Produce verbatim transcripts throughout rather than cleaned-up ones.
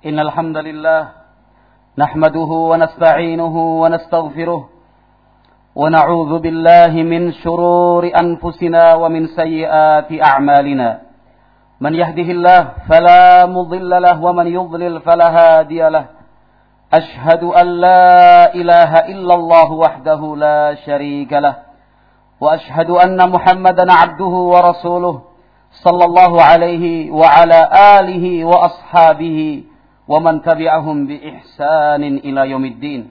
إن الحمد لله نحمده ونستعينه ونستغفره ونعوذ بالله من شرور أنفسنا ومن سيئات أعمالنا من يهده الله فلا مضل له ومن يضلل فلا هادي له أشهد أن لا إله إلا الله وحده لا شريك له وأشهد أن محمدا عبده ورسوله صلى الله عليه وعلى آله وأصحابه ومن تبعهم بإحسان إلى يوم الدين.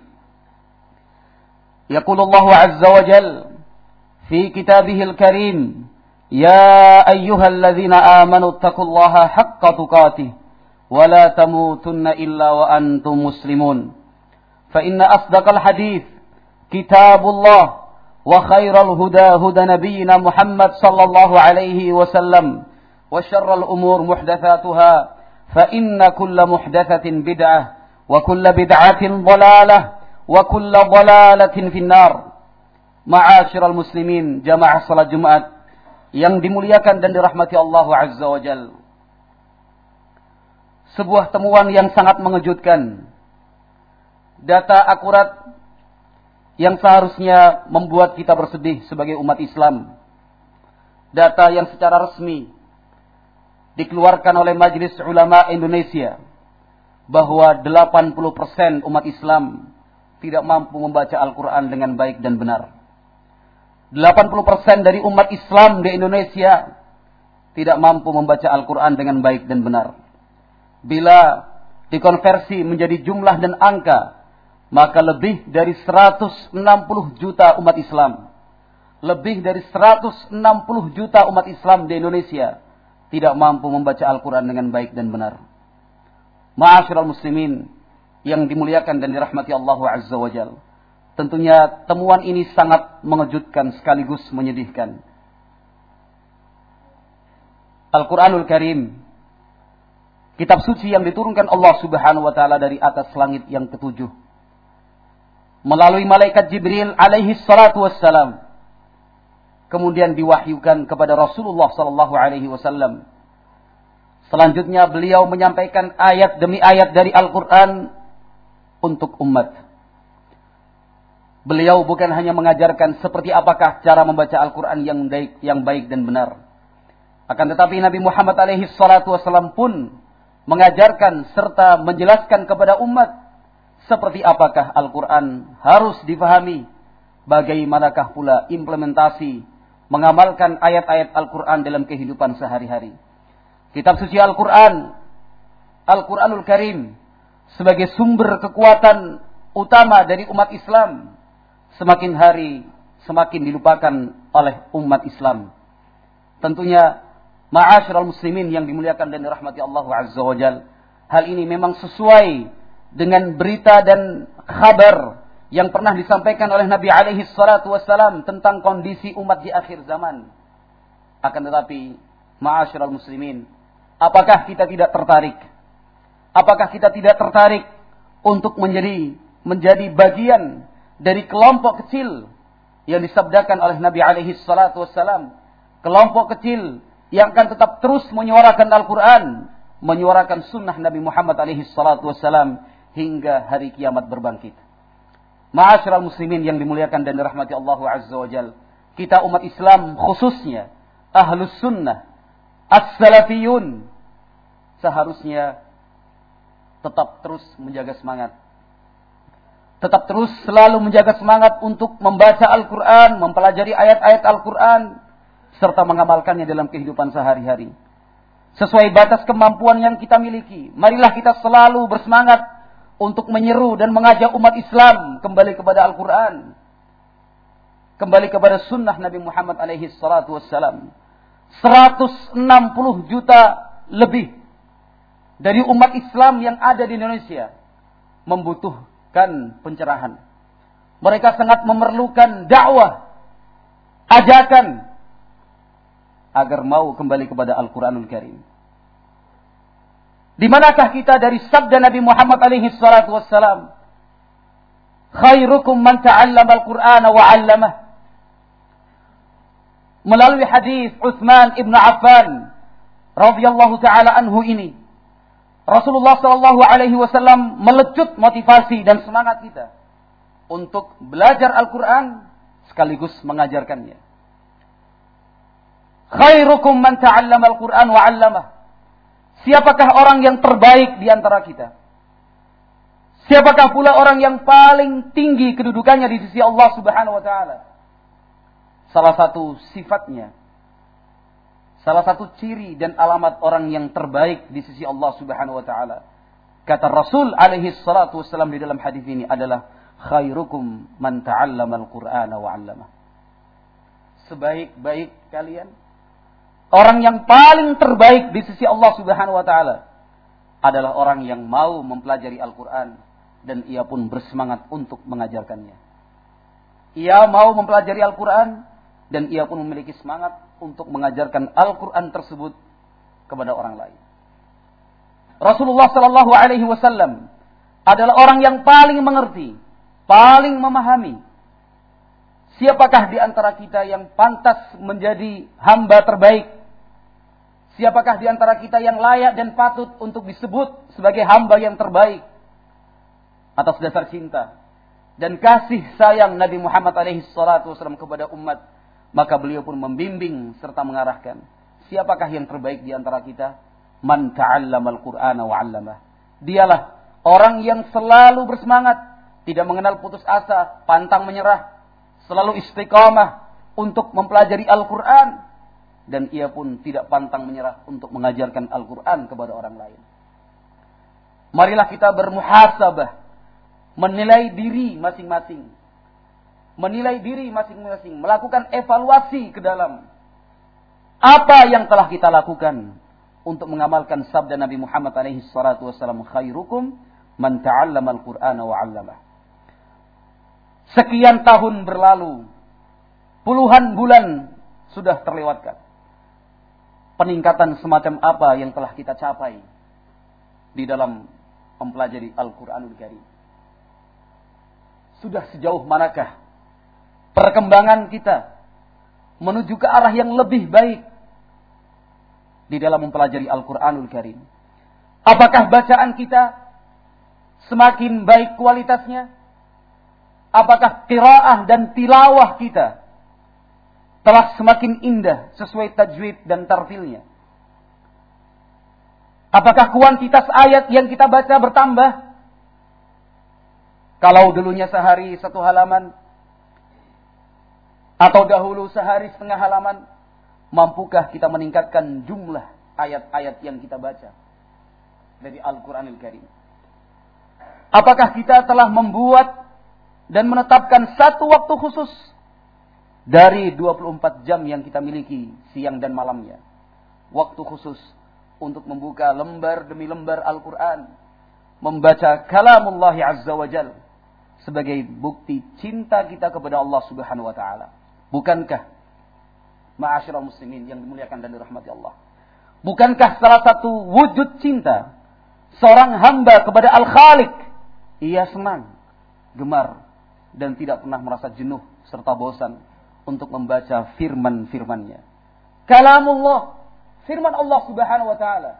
يقول الله عز وجل في كتابه الكريم: يا أيها الذين آمنوا اتقوا الله حق تقاته ولا تموتن إلا وأنتم مسلمون. فإن أصدق الحديث كتاب الله وخير الهدى هدى نبينا محمد صلى الله عليه وسلم وشر الأمور محدثاتها فإن كل محدثة بدعة وكل بدعة ضلالة وكل ضلالة في النار. Ma'asyiral muslimin, jamaah salat Jumat yang dimuliakan dan dirahmati Allah Azza wa Jalla. Sebuah temuan yang sangat mengejutkan. Data akurat yang seharusnya membuat kita bersedih sebagai umat Islam. Data yang secara resmi dikeluarkan oleh Majelis Ulama Indonesia bahwa delapan puluh persen umat Islam tidak mampu membaca Al-Quran dengan baik dan benar. delapan puluh persen dari umat Islam di Indonesia tidak mampu membaca Al-Quran dengan baik dan benar. Bila dikonversi menjadi jumlah dan angka, maka lebih dari seratus enam puluh juta umat Islam, lebih dari seratus enam puluh juta umat Islam di Indonesia tidak mampu membaca Al-Quran dengan baik dan benar. Ma'asyiral muslimin yang dimuliakan dan dirahmati Allah Azza wa Jalla. Tentunya temuan ini sangat mengejutkan sekaligus menyedihkan. Al-Quranul Karim, kitab suci yang diturunkan Allah Subhanahu wa taala dari atas langit yang ketujuh, melalui malaikat Jibril alaihi salatu wassalam, kemudian diwahyukan kepada Rasulullah sallallahu alaihi wasallam. Selanjutnya beliau menyampaikan ayat demi ayat dari Al-Quran untuk umat. Beliau bukan hanya mengajarkan seperti apakah cara membaca Al-Quran yang baik, yang baik dan benar. Akan tetapi Nabi Muhammad alaihi salatu wasallam pun mengajarkan serta menjelaskan kepada umat seperti apakah Al-Quran harus difahami, bagaimanakah pula implementasi mengamalkan ayat-ayat Al-Quran dalam kehidupan sehari-hari. Kitab suci Al-Quran, Al-Quranul Karim, sebagai sumber kekuatan utama dari umat Islam, semakin hari semakin dilupakan oleh umat Islam. Tentunya, ma'asyiral muslimin yang dimuliakan dan dirahmati Allah Azza wa Jalla, hal ini memang sesuai dengan berita dan kabar yang pernah disampaikan oleh Nabi alaihi salatu wassalam tentang kondisi umat di akhir zaman. Akan tetapi, ma'asyiral muslimin, apakah kita tidak tertarik? Apakah kita tidak tertarik untuk menjadi menjadi bagian dari kelompok kecil yang disabdakan oleh Nabi alaihi salatu wassalam, kelompok kecil yang akan tetap terus menyuarakan Al-Quran, menyuarakan sunnah Nabi Muhammad alaihi salatu wassalam hingga hari kiamat berbangkit. Ma'asyiral muslimin yang dimuliakan dan dirahmati Allah Azza wa Jalla, kita umat Islam khususnya Ahlus Sunnah, As-Salafiyun, seharusnya tetap terus menjaga semangat. Tetap terus selalu menjaga semangat untuk membaca Al-Quran, mempelajari ayat-ayat Al-Quran, serta mengamalkannya dalam kehidupan sehari-hari. Sesuai batas kemampuan yang kita miliki, marilah kita selalu bersemangat untuk menyeru dan mengajak umat Islam kembali kepada Al-Quran, kembali kepada sunnah Nabi Muhammad alaihi salatu wassalam. seratus enam puluh juta lebih dari umat Islam yang ada di Indonesia membutuhkan pencerahan. Mereka sangat memerlukan dakwah, ajakan agar mau kembali kepada Al-Quranul Karim. Di manakah kita dari sabda Nabi Muhammad alaihi salatu wassalam? Khairukum man ta'allama al-Qur'ana wa 'allamah. Melalui hadis Utsman ibn Affan radhiyallahu taala anhu ini, Rasulullah Shallallahu Alaihi Wasallam melecut motivasi dan semangat kita untuk belajar Al-Quran sekaligus mengajarkannya. Khairukum man ta'allama al-Quran wa 'allamah. Siapakah orang yang terbaik di antara kita? Siapakah pula orang yang paling tinggi kedudukannya di sisi Allah Subhanahu wa taala? Salah satu sifatnya, salah satu ciri dan alamat orang yang terbaik di sisi Allah Subhanahu wa taala, kata Rasul alaihi salatu wasallam di dalam hadis ini adalah khairukum man ta'allama al-Qur'ana wa 'allamah. Sebaik-baik kalian, orang yang paling terbaik di sisi Allah Subhanahu wa taala adalah orang yang mau mempelajari Al-Qur'an dan ia pun bersemangat untuk mengajarkannya. Ia mau mempelajari Al-Qur'an dan ia pun memiliki semangat untuk mengajarkan Al-Qur'an tersebut kepada orang lain. Rasulullah sallallahu alaihi wasallam adalah orang yang paling mengerti, paling memahami siapakah di antara kita yang pantas menjadi hamba terbaik. Siapakah di antara kita yang layak dan patut untuk disebut sebagai hamba yang terbaik. Atas dasar cinta dan kasih sayang Nabi Muhammad alaihi salatu wasallam kepada umat, maka beliau pun membimbing serta mengarahkan siapakah yang terbaik di antara kita. Man ta'allamal Qur'ana wa 'allamah. Dialah orang yang selalu bersemangat, tidak mengenal putus asa, pantang menyerah, selalu istiqamah untuk mempelajari Al-Qur'an, dan ia pun tidak pantang menyerah untuk mengajarkan Al-Qur'an kepada orang lain. Marilah kita bermuhasabah, menilai diri masing-masing. Menilai diri masing-masing. Melakukan evaluasi ke dalam apa yang telah kita lakukan untuk mengamalkan sabda Nabi Muhammad alaihi salatu wasallam, khairukum man ta'allama al-Qur'ana wa 'allamah. Sekian tahun berlalu, puluhan bulan sudah terlewatkan. Peningkatan semacam apa yang telah kita capai di dalam mempelajari Al-Qur'anul Karim? Sudah sejauh manakah perkembangan kita menuju ke arah yang lebih baik di dalam mempelajari Al-Qur'anul Karim? Apakah bacaan kita semakin baik kualitasnya? Apakah qiraah dan tilawah kita telah semakin indah sesuai tajwid dan tartilnya? Apakah kuantitas ayat yang kita baca bertambah? Kalau dulunya sehari satu halaman, atau dahulu sehari setengah halaman, mampukah kita meningkatkan jumlah ayat-ayat yang kita baca dari Al-Quranul Karim? Apakah kita telah membuat dan menetapkan satu waktu khusus dari dua puluh empat jam yang kita miliki siang dan malamnya, waktu khusus untuk membuka lembar demi lembar Al-Quran, membaca kalamullah azza wa jal sebagai bukti cinta kita kepada Allah Subhanahu wa taala? Bukankah ma'asyiral muslimin yang dimuliakan dan dirahmati Allah, bukankah salah satu wujud cinta seorang hamba kepada Al-Khaliq, ia senang, gemar, dan tidak pernah merasa jenuh serta bosan untuk membaca firman-firmannya. Kalamullah, firman Allah Subhanahu wa taala.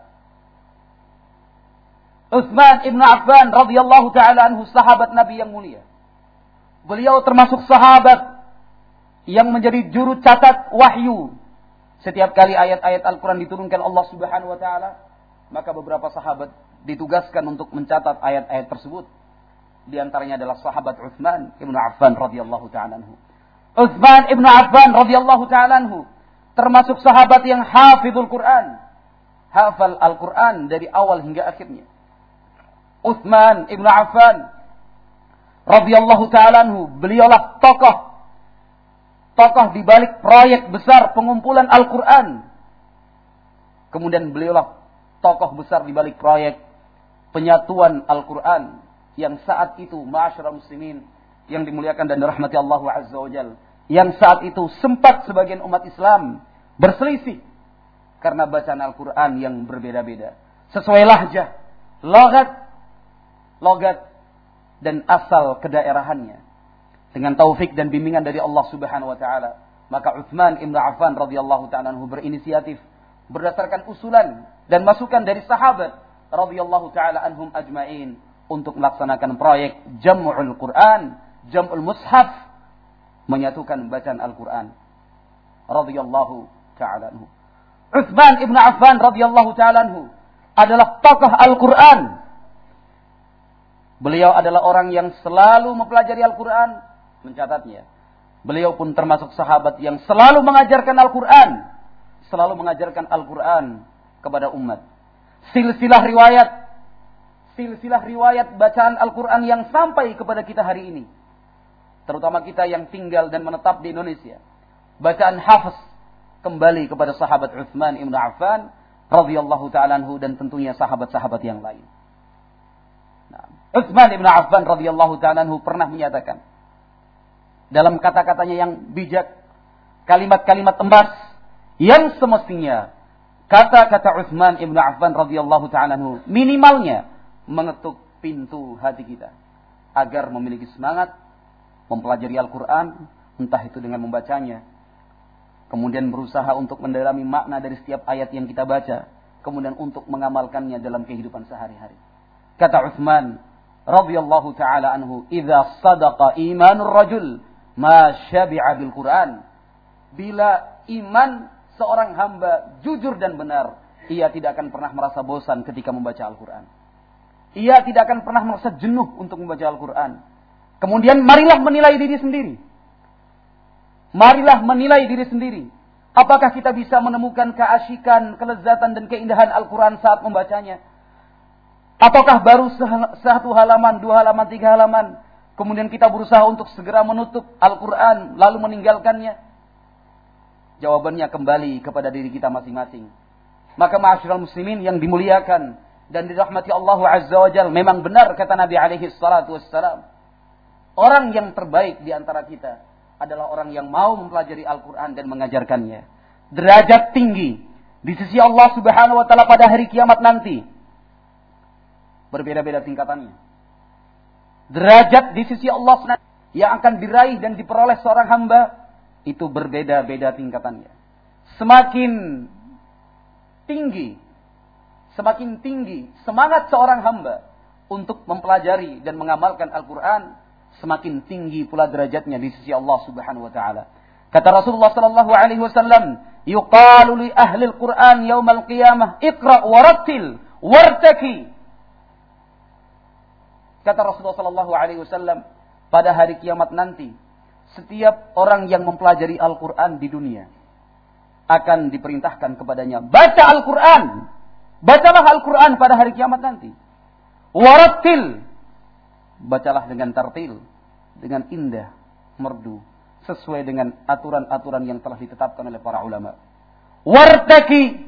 Utsman ibn Affan radhiyallahu taala anhu, sahabat Nabi yang mulia. Beliau termasuk sahabat yang menjadi juru catat wahyu. Setiap kali ayat-ayat Al-Quran diturunkan Allah Subhanahu wa taala, maka beberapa sahabat ditugaskan untuk mencatat ayat-ayat tersebut. Di antaranya adalah sahabat Utsman ibn Affan radhiyallahu taala anhu. Utsman ibn Affan radhiyallahu taala anhu termasuk sahabat yang hafizul Quran, hafal Al-Quran dari awal hingga akhirnya. Utsman ibn Affan radhiyallahu taala anhu, beliaulah tokoh tokoh di balik proyek besar pengumpulan Al-Quran. Kemudian beliaulah tokoh besar di balik proyek penyatuan Al-Quran yang saat itu, ma'asyiral muslimin yang dimuliakan dan dirahmati Allah azza wa jalla, yang saat itu sempat sebagian umat Islam berselisih karena bacaan Al-Quran yang berbeda-beda sesuai lahjah, logat logat dan asal kedaerahannya. Dengan taufik dan bimbingan dari Allah Subhanahu wa taala, maka Utsman ibn Affan radhiyallahu taala anhu berinisiatif berdasarkan usulan dan masukan dari sahabat radhiyallahu taala anhum ajma'in untuk melaksanakan proyek Jam'ul Quran, Jam'ul Mushaf, menyatukan bacaan Al-Quran. Radhiyallahu taala anhu. Utsman ibn Affan radhiyallahu taala anhu adalah tokoh Al-Quran. Beliau adalah orang yang selalu mempelajari Al-Quran, mencatatnya. Beliau pun termasuk sahabat yang selalu mengajarkan Al-Quran. Selalu mengajarkan Al-Quran kepada umat. Silsilah riwayat. Silsilah riwayat bacaan Al-Quran yang sampai kepada kita hari ini. Terutama kita yang tinggal dan menetap di Indonesia. Bacaan Hafiz kembali kepada sahabat Utsman ibn Affan radhiyallahu ta'ala anhu dan tentunya sahabat-sahabat yang lain. Nah, Utsman ibn Affan radhiyallahu ta'ala anhu pernah menyatakan dalam kata-katanya yang bijak, kalimat-kalimat tembas yang semestinya kata-kata Utsman ibn Affan radhiyallahu ta'ala anhu minimalnya mengetuk pintu hati kita agar memiliki semangat mempelajari Al-Quran, entah itu dengan membacanya, kemudian berusaha untuk mendalami makna dari setiap ayat yang kita baca, kemudian untuk mengamalkannya dalam kehidupan sehari-hari. Kata Utsman radhiyallahu ta'ala anhu, "Idza sadaqa imanur rajul ma syabi'a bil Qur'an." Bila iman seorang hamba jujur dan benar, ia tidak akan pernah merasa bosan ketika membaca Al-Quran. Ia tidak akan pernah merasa jenuh untuk membaca Al-Quran. Kemudian marilah menilai diri sendiri. Marilah menilai diri sendiri. Apakah kita bisa menemukan keasyikan, kelezatan dan keindahan Al-Quran saat membacanya? Ataukah baru satu halaman, dua halaman, tiga halaman, kemudian kita berusaha untuk segera menutup Al-Quran lalu meninggalkannya? Jawabannya kembali kepada diri kita masing-masing. Maka ma'asyiral muslimin yang dimuliakan dan dirahmati Allah Azza wa Jalla, memang benar kata Nabi alaihi salatu wassalam, orang yang terbaik di antara kita adalah orang yang mau mempelajari Al-Quran dan mengajarkannya. Derajat tinggi di sisi Allah Subhanahu wa Ta'ala pada hari kiamat nanti berbeda-beda tingkatannya. Derajat di sisi Allah yang akan diraih dan diperoleh seorang hamba itu berbeda-beda tingkatannya. Semakin tinggi, semakin tinggi semangat seorang hamba untuk mempelajari dan mengamalkan Al-Quran, semakin tinggi pula derajatnya di sisi Allah Subhanahu wa Ta'ala. Kata Rasulullah sallallahu alaihi wasallam, "Yuqalu li ahli al-Qur'an yaumal qiyamah, iqra' warattil wartaki." Kata Rasulullah sallallahu alaihi wasallam, pada hari kiamat nanti, setiap orang yang mempelajari Al-Quran di dunia akan diperintahkan kepadanya, baca Al-Quran. Bacalah Al-Quran pada hari kiamat nanti. Warattil, bacalah dengan tartil, dengan indah, merdu, sesuai dengan aturan-aturan yang telah ditetapkan oleh para ulama. Wartaki,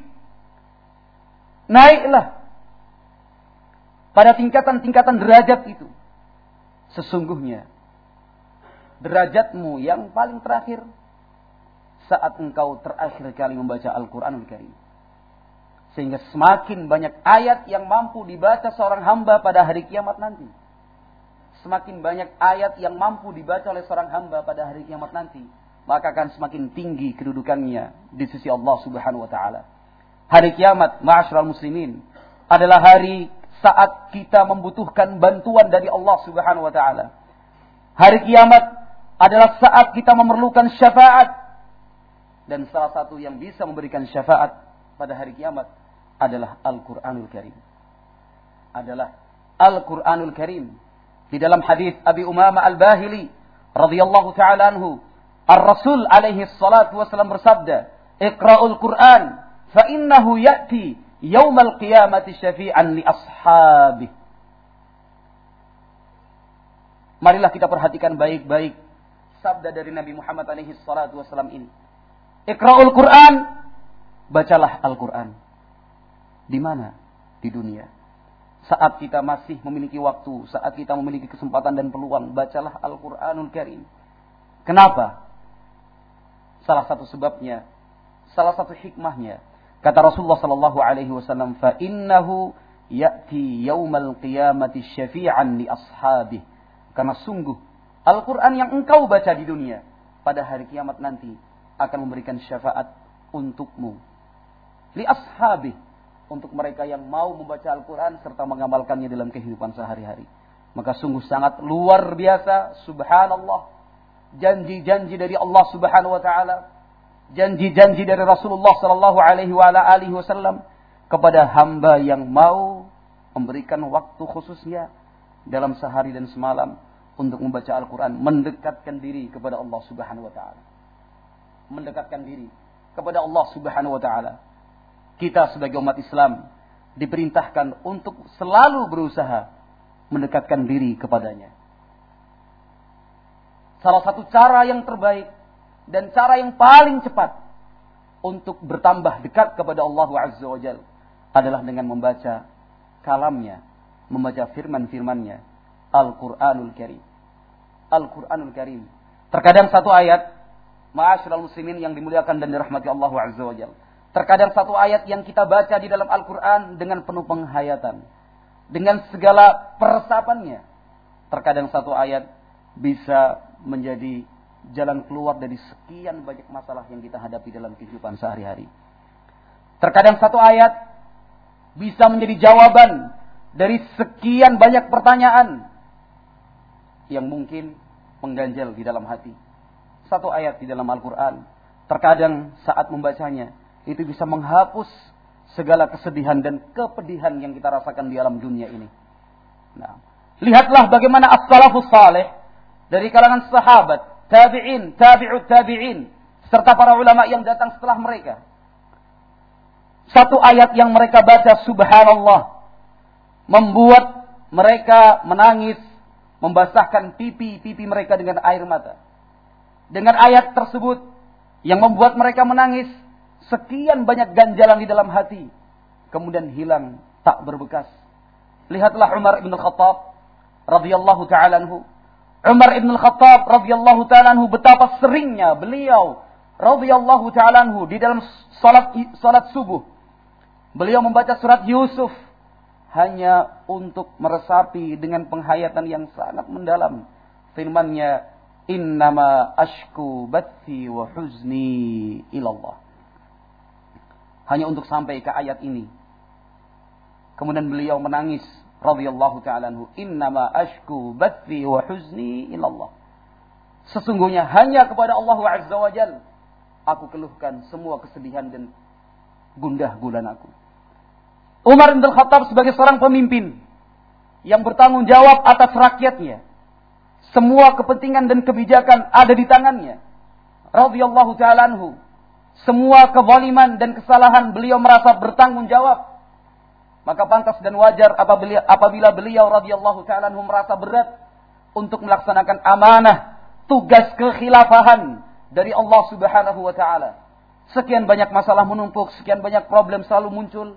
naiklah pada tingkatan-tingkatan derajat itu. Sesungguhnya derajatmu yang paling terakhir saat engkau terakhir kali membaca Al-Quranul Karim. Sehingga semakin banyak ayat yang mampu dibaca seorang hamba pada hari kiamat nanti, semakin banyak ayat yang mampu dibaca oleh seorang hamba pada hari kiamat nanti, maka akan semakin tinggi kedudukannya di sisi Allah Subhanahu wa Ta'ala. Hari kiamat, ma'asyiral muslimin, adalah hari saat kita membutuhkan bantuan dari Allah Subhanahu wa Ta'ala. Hari kiamat adalah saat kita memerlukan syafaat. Dan salah satu yang bisa memberikan syafaat pada hari kiamat adalah Al-Quranul Karim. Adalah Al-Quranul Karim. Di dalam hadis Abi Umamah Al-Bahili radhiyallahu ta'ala anhu, Ar-Rasul alaihi salatu wasallam bersabda, "Iqra'ul Qur'an fa innahu ya'ti yaumal qiyamati syafi'an li ashabihi." Marilah kita perhatikan baik-baik sabda dari Nabi Muhammad alaihi salatu wasallam ini. Iqra'ul Qur'an, bacalah Al-Quran. Di mana? Di dunia. Saat kita masih memiliki waktu, saat kita memiliki kesempatan dan peluang, bacalah Al-Quranul Karim. Kenapa? Salah satu sebabnya, salah satu hikmahnya, kata Rasulullah sallallahu alaihi wasallam, "Fa innahu ya'ti yaumal qiyamati syafi'an li ashabihi." Karena sungguh Al-Quran yang engkau baca di dunia pada hari kiamat nanti akan memberikan syafaat untukmu. Li ashabihi, untuk mereka yang mau membaca Al-Quran serta mengamalkannya dalam kehidupan sehari-hari. Maka sungguh sangat luar biasa, subhanallah, janji-janji dari Allah Subhanahu wa taala, janji-janji dari Rasulullah sallallahu alaihi wa ala alihi wasallam kepada hamba yang mau memberikan waktu khususnya dalam sehari dan semalam untuk membaca Al-Quran, mendekatkan diri kepada Allah Subhanahu wa taala. Mendekatkan diri kepada Allah Subhanahu wa taala. Kita sebagai umat Islam diperintahkan untuk selalu berusaha mendekatkan diri kepadanya. Salah satu cara yang terbaik dan cara yang paling cepat untuk bertambah dekat kepada Allah Azza wa Jalla adalah dengan membaca kalamnya, membaca firman-firmannya, Al-Quranul Karim. Al-Quranul Karim. Terkadang satu ayat, ma'asyiral muslimin yang dimuliakan dan dirahmati Allah Azza wa Jalla, terkadang satu ayat yang kita baca di dalam Al-Quran dengan penuh penghayatan, dengan segala peresapannya. Terkadang satu ayat bisa menjadi jalan keluar dari sekian banyak masalah yang kita hadapi dalam kehidupan sehari-hari. Terkadang satu ayat bisa menjadi jawaban dari sekian banyak pertanyaan yang mungkin mengganjal di dalam hati. Satu ayat di dalam Al-Quran, terkadang saat membacanya, itu bisa menghapus segala kesedihan dan kepedihan yang kita rasakan di alam dunia ini. Nah, lihatlah bagaimana as-salafus salih dari kalangan sahabat, tabi'in, tabi'ut tabi'in, serta para ulama yang datang setelah mereka. Satu ayat yang mereka baca, subhanallah, membuat mereka menangis, membasahkan pipi-pipi mereka dengan air mata. Dengan ayat tersebut yang membuat mereka menangis, sekian banyak ganjalan di dalam hati kemudian hilang tak berbekas. Lihatlah Umar ibn Khattab radhiyallahu ta'ala anhu. Umar ibn Khattab radhiyallahu ta'ala anhu, betapa seringnya beliau radhiyallahu ta'ala anhu di dalam salat salat subuh beliau membaca surat Yusuf hanya untuk meresapi dengan penghayatan yang sangat mendalam firman-Nya, innama ashku bathi wa huzni ilallah. Hanya untuk sampai ke ayat ini. Kemudian beliau menangis radhiyallahu ta'ala anhu, innama ashku bathi wa huzni ilallah. Sesungguhnya hanya kepada Allah Azza wa Jalla aku keluhkan semua kesedihan dan gundah gulana aku. Umar bin Khattab sebagai seorang pemimpin yang bertanggung jawab atas rakyatnya, semua kepentingan dan kebijakan ada di tangannya, radhiyallahu ta'ala anhu. Semua kezaliman dan kesalahan beliau merasa bertanggung jawab. Maka pantas dan wajar apabila, apabila beliau radhiyallahu ta'ala anhu merasa berat untuk melaksanakan amanah, tugas kekhilafahan dari Allah Subhanahu wa ta'ala. Sekian banyak masalah menumpuk, sekian banyak problem selalu muncul.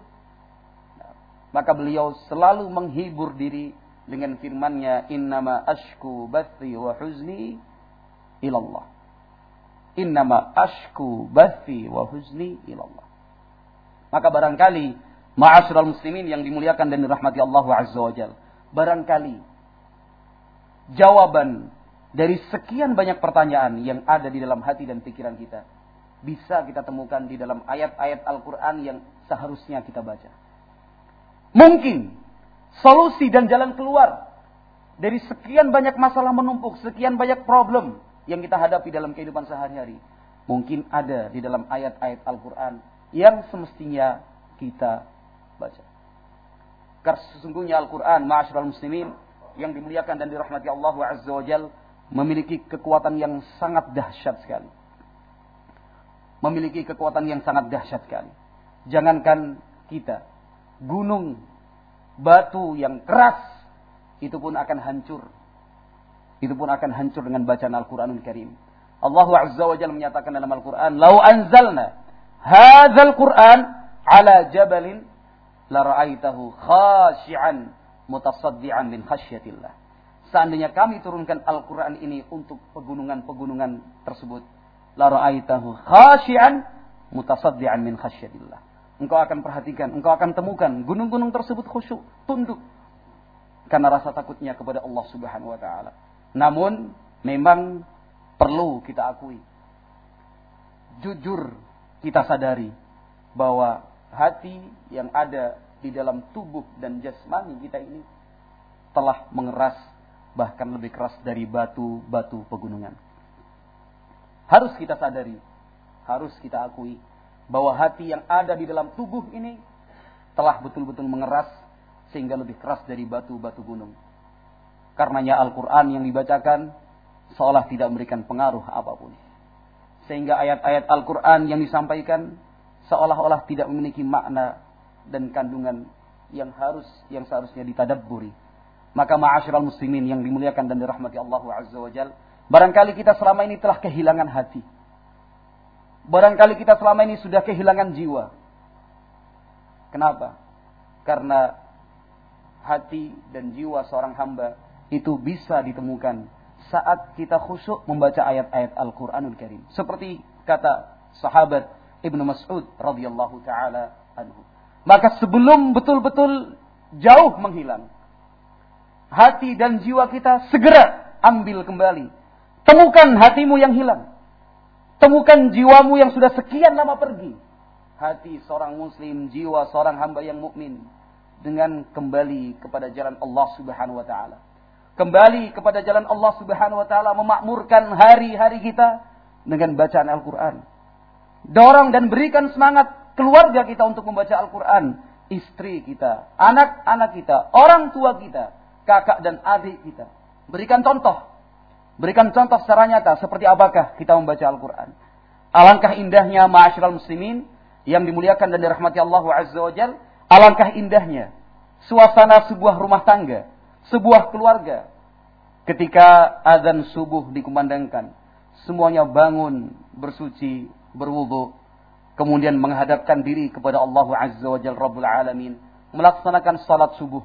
Maka beliau selalu menghibur diri dengan firman-Nya, innama ashku bathi wa huzni ilallah. Innama ashku bathi wa huzni ilallah. Maka barangkali ma'asyiral muslimin yang dimuliakan dan dirahmati Allah Azza wa Jalla, barangkali jawaban dari sekian banyak pertanyaan yang ada di dalam hati dan pikiran kita bisa kita temukan di dalam ayat-ayat Al-Quran yang seharusnya kita baca. Mungkin solusi dan jalan keluar dari sekian banyak masalah menumpuk, sekian banyak problem yang kita hadapi dalam kehidupan sehari-hari, mungkin ada di dalam ayat-ayat Al-Quran yang semestinya kita baca. Karena sesungguhnya Al-Quran, ma'asyiral muslimin yang dimuliakan dan dirahmati Allah Azza wa Jalla, memiliki kekuatan yang sangat dahsyat sekali. Memiliki kekuatan yang sangat dahsyat sekali. Jangankan kita, gunung, batu yang keras, itu pun akan hancur. Itu pun akan hancur dengan bacaan Al-Quranul Karim. Allah Azza wa Jalla menyatakan dalam Al-Quran, lau anzalna hadzal Quran ala jabalin la ra'aitahu khashi'an mutasaddian min khasyatillah. Seandainya kami turunkan Al-Quran ini untuk pegunungan-pegunungan tersebut, la ra'aitahu khashi'an mutasaddian min khasyatillah. Engkau akan perhatikan, engkau akan temukan gunung-gunung tersebut khusyuk, tunduk karena rasa takutnya kepada Allah Subhanahu wa taala. Namun memang perlu kita akui, jujur kita sadari bahwa hati yang ada di dalam tubuh dan jasmani kita ini telah mengeras, bahkan lebih keras dari batu-batu pegunungan. Harus kita sadari, harus kita akui bahwa hati yang ada di dalam tubuh ini telah betul-betul mengeras sehingga lebih keras dari batu-batu gunung. Karenanya Al-Quran yang dibacakan seolah tidak memberikan pengaruh apapun. Sehingga ayat-ayat Al-Quran yang disampaikan seolah-olah tidak memiliki makna dan kandungan yang harus yang seharusnya ditadabburi. Maka ma'asyiral muslimin yang dimuliakan dan dirahmati Allah Azza wa Jalla, barangkali kita selama ini telah kehilangan hati. Barangkali kita selama ini sudah kehilangan jiwa. Kenapa? Karena hati dan jiwa seorang hamba itu bisa ditemukan saat kita khusyuk membaca ayat-ayat Al-Quranul Karim. Seperti kata sahabat Ibnu Mas'ud radhiyallahu taala anhu. Maka sebelum betul-betul jauh menghilang, hati dan jiwa kita segera ambil kembali. Temukan hatimu yang hilang. Temukan jiwamu yang sudah sekian lama pergi. Hati seorang muslim, jiwa seorang hamba yang mukmin dengan kembali kepada jalan Allah Subhanahu wa taala. Kembali kepada jalan Allah Subhanahu wa taala, memakmurkan hari-hari kita dengan bacaan Al-Qur'an. Dorong dan berikan semangat keluarga kita untuk membaca Al-Qur'an, istri kita, anak-anak kita, orang tua kita, kakak dan adik kita. Berikan contoh. Berikan contoh secara nyata seperti apakah kita membaca Al-Qur'an. Alangkah indahnya ma'asyiral muslimin yang dimuliakan dan dirahmati Allah Azza wa Jalla, alangkah indahnya suasana sebuah rumah tangga, sebuah keluarga. Ketika azan subuh dikumandangkan, semuanya bangun, bersuci, berwudu, kemudian menghadapkan diri kepada Allah Azza wa Jalla Rabbul Alamin, melaksanakan salat subuh.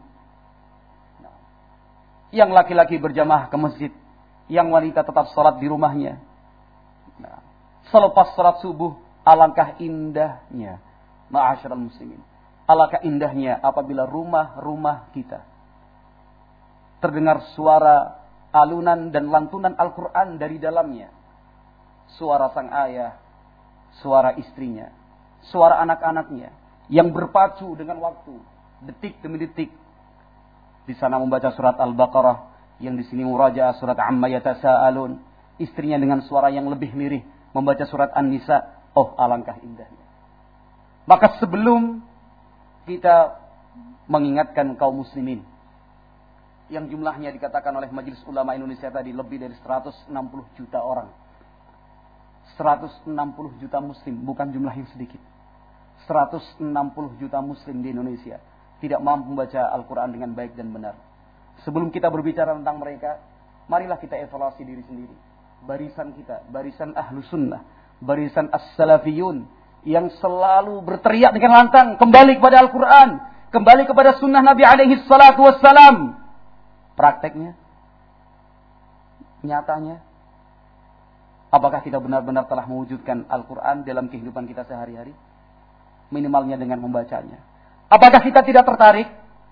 Yang laki-laki berjamaah ke masjid, yang wanita tetap salat di rumahnya. Nah, selepas salat subuh, alangkah indahnya, ma'asyiral muslimin, alangkah indahnya apabila rumah-rumah kita terdengar suara alunan dan lantunan Al-Quran dari dalamnya. Suara sang ayah, suara istrinya, suara anak-anaknya yang berpacu dengan waktu, detik demi detik. Di sana membaca surat Al-Baqarah, yang di sini murajaah surat Amma Yatasaalun. Istrinya dengan suara yang lebih lirih membaca surat An-Nisa. Oh, alangkah indahnya. Maka sebelum kita mengingatkan kaum muslimin yang jumlahnya dikatakan oleh Majelis Ulama Indonesia tadi lebih dari seratus enam puluh juta orang. seratus enam puluh juta muslim, bukan jumlah yang sedikit. seratus enam puluh juta muslim di Indonesia tidak mampu membaca Al-Quran dengan baik dan benar. Sebelum kita berbicara tentang mereka, marilah kita evaluasi diri sendiri. Barisan kita, barisan ahlu sunnah, barisan as-salafiyun yang selalu berteriak dengan lantang kembali kepada Al-Quran, kembali kepada sunnah Nabi alaihi salatu wassalam. Prakteknya, nyatanya, apakah kita benar-benar telah mewujudkan Al-Quran dalam kehidupan kita sehari-hari? Minimalnya dengan membacanya. Apakah kita tidak tertarik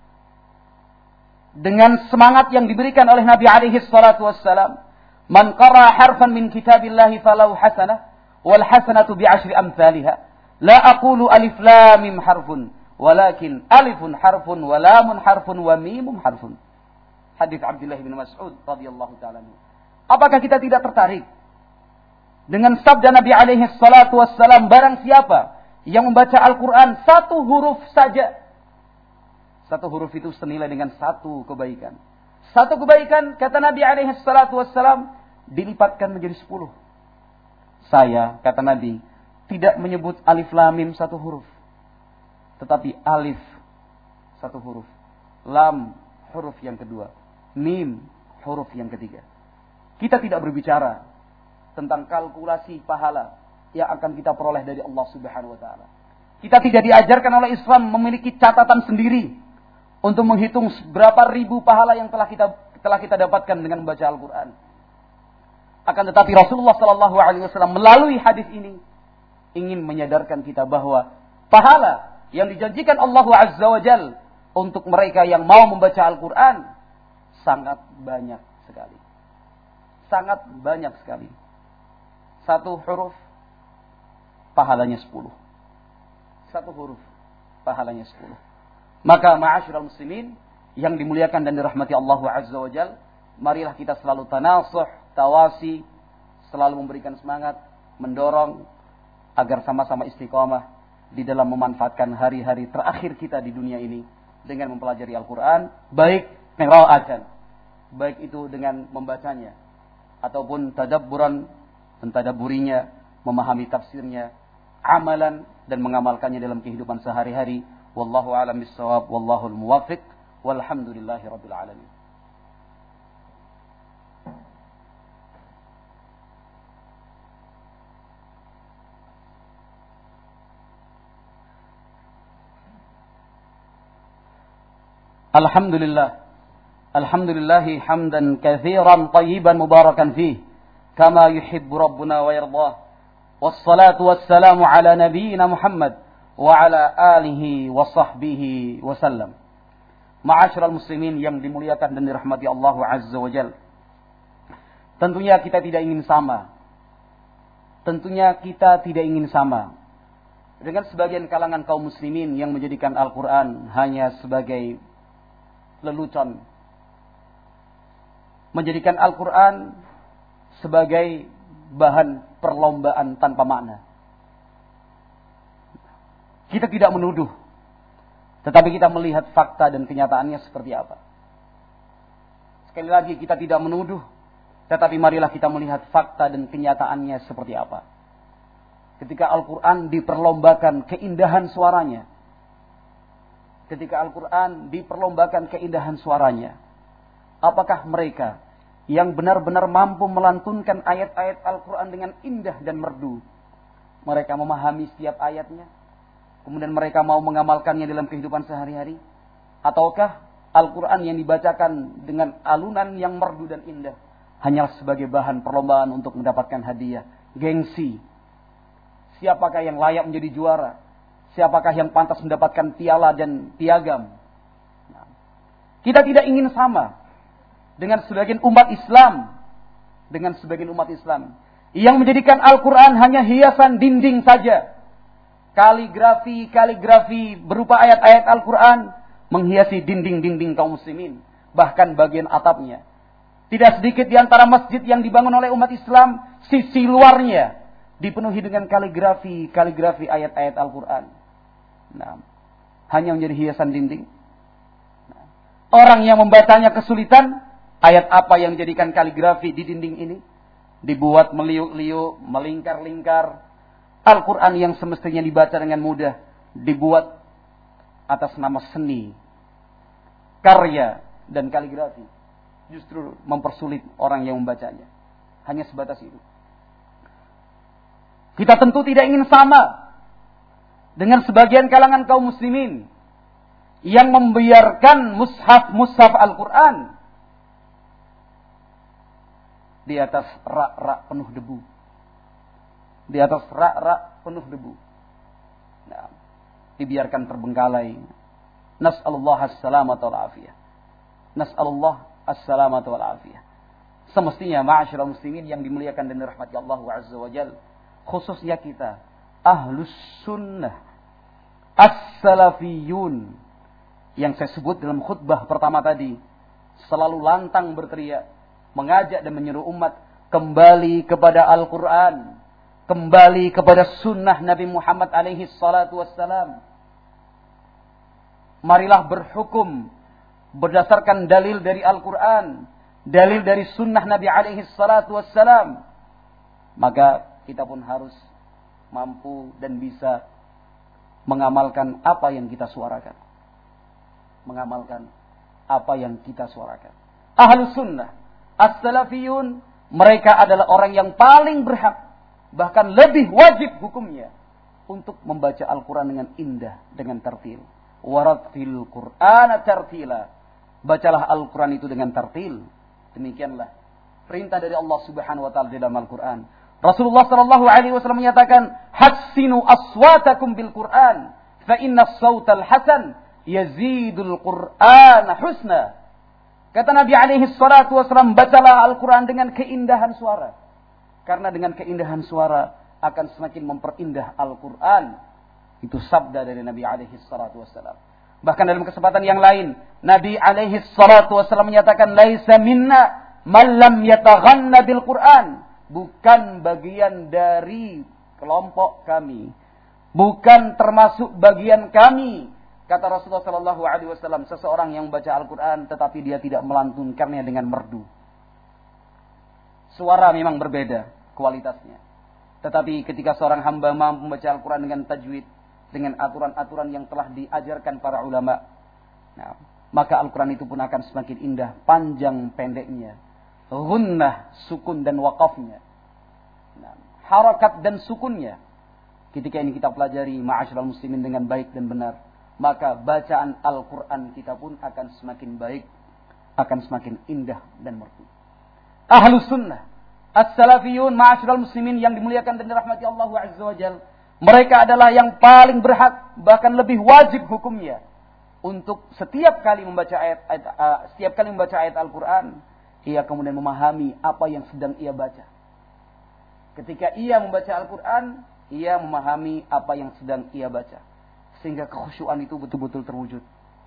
dengan semangat yang diberikan oleh Nabi alaihi salatu wassalam? Man qara harfan min kitabillahi falahu hasanah, wal hasanatu bi'ashri amthaliha. La aqulu alif lam mim harfun, walakin alifun harfun, wa lamun harfun, wa mimum harfun. Hadis Abdullah bin Mas'ud radhiyallahu ta'ala anhu. Apakah kita tidak tertarik dengan sabda Nabi alaihi salatu wassalam, barang siapa yang membaca Al-Quran satu huruf saja, satu huruf itu senilai dengan satu kebaikan. Satu kebaikan, kata Nabi alaihi salatu wassalam, dilipatkan menjadi sepuluh. Saya, kata Nabi, tidak menyebut alif lam mim satu huruf, tetapi alif satu huruf, lam huruf yang kedua, mim huruf yang ketiga. Kita tidak berbicara tentang kalkulasi pahala yang akan kita peroleh dari Allah Subhanahu wa taala. Kita tidak diajarkan oleh Islam memiliki catatan sendiri untuk menghitung berapa ribu pahala yang telah kita telah kita dapatkan dengan membaca Al-Qur'an. Akan tetapi Rasulullah sallallahu alaihi wasallam melalui hadis ini ingin menyadarkan kita bahwa pahala yang dijanjikan Allah Azza wa Jalla untuk mereka yang mau membaca Al-Qur'an sangat banyak sekali. Sangat banyak sekali. Satu huruf pahalanya sepuluh. Satu huruf pahalanya sepuluh. Maka ma'asyiral muslimin yang dimuliakan dan dirahmati Allah Azza wa Jalla, marilah kita selalu tanasuh, tawasi, selalu memberikan semangat, mendorong agar sama-sama istiqamah di dalam memanfaatkan hari-hari terakhir kita di dunia ini dengan mempelajari Al-Quran, baik qiraatan, baik itu dengan membacanya ataupun tadabburan, mentadabburinya, memahami tafsirnya, amalan dan mengamalkannya dalam kehidupan sehari-hari. Wallahu a'lam bissawab, wallahul muwaffiq, walhamdulillahi rabbil alamin. Alhamdulillah. Alhamdulillahi hamdan katsiran tayyiban mubarakan fih kama yuhibbu rabbuna wa yardah. Wassalatu wassalamu ala nabiyyina Muhammad wa ala alihi wa sahbihi wa sallam. Ma'asyiral muslimin yang dimuliakan dan dirahmati Allah Azza wa Jalla. Tentunya kita tidak ingin sama. Tentunya kita tidak ingin sama dengan sebagian kalangan kaum muslimin yang menjadikan Al-Quran hanya sebagai lelucon, menjadikan Al-Quran sebagai bahan perlombaan tanpa makna. Kita tidak menuduh, tetapi kita melihat fakta dan kenyataannya seperti apa. Sekali lagi, kita tidak menuduh, tetapi marilah kita melihat fakta dan kenyataannya seperti apa. Ketika Al-Quran diperlombakan keindahan suaranya, ketika Al-Quran diperlombakan keindahan suaranya, apakah mereka yang benar-benar mampu melantunkan ayat-ayat Al-Quran dengan indah dan merdu, mereka memahami setiap ayatnya, kemudian mereka mau mengamalkannya dalam kehidupan sehari-hari? Ataukah Al-Quran yang dibacakan dengan alunan yang merdu dan indah hanya sebagai bahan perlombaan untuk mendapatkan hadiah, gengsi? Siapakah yang layak menjadi juara? Siapakah yang pantas mendapatkan piala dan piagam? Nah, kita tidak ingin sama dengan sebagian umat Islam, dengan sebagian umat Islam yang menjadikan Al-Quran hanya hiasan dinding saja. Kaligrafi-kaligrafi berupa ayat-ayat Al-Quran menghiasi dinding-dinding kaum muslimin, bahkan bagian atapnya. Tidak sedikit di antara masjid yang dibangun oleh umat Islam, sisi luarnya dipenuhi dengan kaligrafi-kaligrafi ayat-ayat Al-Quran. Nah, hanya menjadi hiasan dinding. Nah, orang yang membacanya kesulitan, ayat apa yang menjadikan kaligrafi di dinding ini? Dibuat meliuk-liuk, melingkar-lingkar. Al-Quran yang semestinya dibaca dengan mudah, dibuat atas nama seni, karya, dan kaligrafi. Justru mempersulit orang yang membacanya. Hanya sebatas itu. Kita tentu tidak ingin sama dengan sebagian kalangan kaum muslimin yang membiarkan mushaf-mushaf Al-Quran di atas rak-rak penuh debu. Di atas rak-rak penuh debu. Nah, dibiarkan terbengkalai. Nas'alullah as-salamata wal-afiyah. Nas'alullah as-salamata wal-afiyah. Semestinya ma'asyiral muslimin yang dimuliakan dan dirahmati Allah Azza wa Jalla, khususnya kita Ahlus Sunnah As-Salafiyun yang saya sebut dalam khutbah pertama tadi, selalu lantang berteriak, mengajak dan menyeru umat kembali kepada Al-Quran, kembali kepada sunnah Nabi Muhammad alaihi salatu wassalam. Marilah berhukum berdasarkan dalil dari Al-Quran, dalil dari sunnah Nabi alaihi salatu wassalam. Maka kita pun harus mampu dan bisa mengamalkan apa yang kita suarakan. Mengamalkan apa yang kita suarakan. Ahlus sunnah, as-salafiyun, mereka adalah orang yang paling berhak, bahkan lebih wajib hukumnya, untuk membaca Al-Quran dengan indah, dengan tartil. Warattil Qur'ana tartila. Bacalah Al-Quran itu dengan tartil. Demikianlah perintah dari Allah Subhanahu wa taala dalam Al-Quran. Rasulullah sallallahu alaihi wasallam menyatakan, "Hassinu aswatakum bil Qur'an, fa inna as-sautal hasan yazidul Qur'ana husna." Kata Nabi alaihi salatu wasallam, bacalah Al-Quran dengan keindahan suara. Karena dengan keindahan suara akan semakin memperindah Al-Quran. Itu sabda dari Nabi alaihi salatu wassalam. Bahkan dalam kesempatan yang lain, Nabi alaihi salatu wassalam menyatakan, "Laisa minna man lam yataghanna bil Qur'an." Bukan bagian dari kelompok kami. Bukan termasuk bagian kami. Kata Rasulullah sallallahu alaihi wasallam, seseorang yang membaca Al-Qur'an tetapi dia tidak melantunkannya dengan merdu. Suara memang berbeda kualitasnya. Tetapi ketika seorang hamba mampu membaca Al-Quran dengan tajwid, dengan aturan-aturan yang telah diajarkan para ulama, nah, maka Al-Quran itu pun akan semakin indah, panjang pendeknya, gunnah, sukun dan waqafnya, nah, harakat dan sukunnya. Ketika ini kita pelajari ma'asyiral muslimin dengan baik dan benar, maka bacaan Al-Quran kita pun akan semakin baik, akan semakin indah dan merdu. Ahlus sunnah, as-salafiyun, ma'asyiral muslimin yang dimuliakan dan dirahmati Allah Azza wa Jalla, mereka adalah yang paling berhak, bahkan lebih wajib hukumnya untuk setiap kali membaca ayat, ayat uh, setiap kali membaca ayat Al-Quran, ia kemudian memahami apa yang sedang ia baca. Ketika ia membaca Al-Quran, ia memahami apa yang sedang ia baca, sehingga kekhusyuan itu betul-betul terwujud,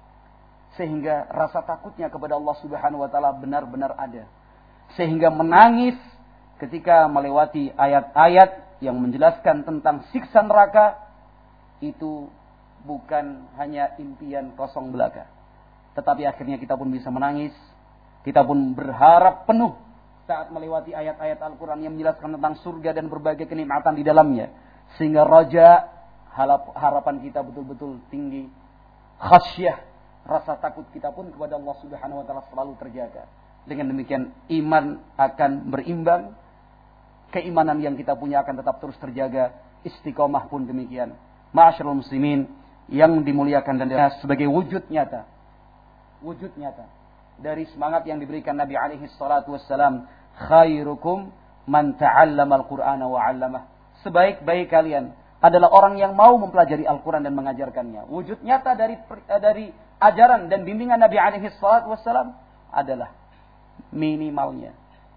sehingga rasa takutnya kepada Allah Subhanahu wa taala benar-benar ada, sehingga menangis ketika melewati ayat-ayat yang menjelaskan tentang siksa neraka itu bukan hanya impian kosong belaka, tetapi akhirnya kita pun bisa menangis, kita pun berharap penuh saat melewati ayat-ayat Al-Quran yang menjelaskan tentang surga dan berbagai kenikmatan di dalamnya, sehingga raja, harapan kita betul-betul tinggi, khasyah, rasa takut kita pun kepada Allah Subhanahu wa taala selalu terjaga. Dengan demikian iman akan berimbang, keimanan yang kita punya akan tetap terus terjaga, istiqomah pun demikian. Ma'asyiral muslimin yang dimuliakan dan dihormati, sebagai wujud nyata, wujud nyata dari semangat yang diberikan Nabi alaihi salatu wassalam, khairukum man ta'allama al-Qur'ana wa 'allamah. Sebaik-baik kalian adalah orang yang mau mempelajari Al-Quran dan mengajarkannya. Wujud nyata dari dari ajaran dan bimbingan Nabi alaihi salatu wassalam adalah minimalnya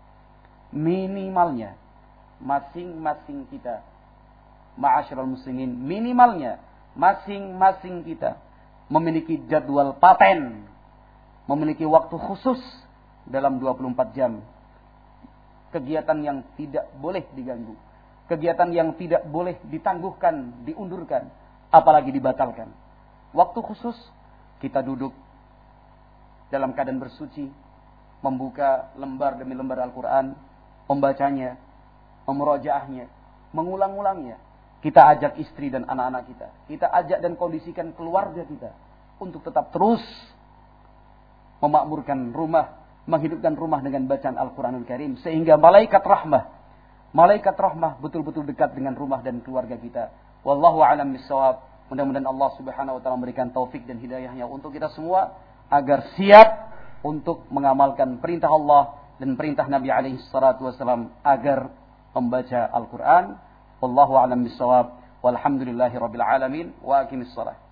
minimalnya masing-masing kita, ma'asyiral muslimin, minimalnya masing-masing kita memiliki jadwal paten, memiliki waktu khusus dalam dua puluh empat jam, kegiatan yang tidak boleh diganggu, kegiatan yang tidak boleh ditangguhkan, diundurkan, apalagi dibatalkan. Waktu khusus kita duduk dalam keadaan bersuci, membuka lembar demi lembar Al-Quran, membacanya, memurojaahnya, mengulang-ulangnya. Kita ajak istri dan anak-anak kita, kita ajak dan kondisikan keluarga kita untuk tetap terus memakmurkan rumah, menghidupkan rumah dengan bacaan Al-Quranul Karim, sehingga malaikat rahmah, malaikat rahmah betul-betul dekat dengan rumah dan keluarga kita. Wallahu a'lam bissawab. Mudah-mudahan Allah Subhanahu wa taala memberikan taufik dan hidayahnya untuk kita semua agar siap untuk mengamalkan perintah Allah dan perintah Nabi alaihi salatu wasallam agar membaca Al-Quran. Wallahu a'lam bissawab. Walhamdulillahirabbil alamin. Wa aqimis shalah.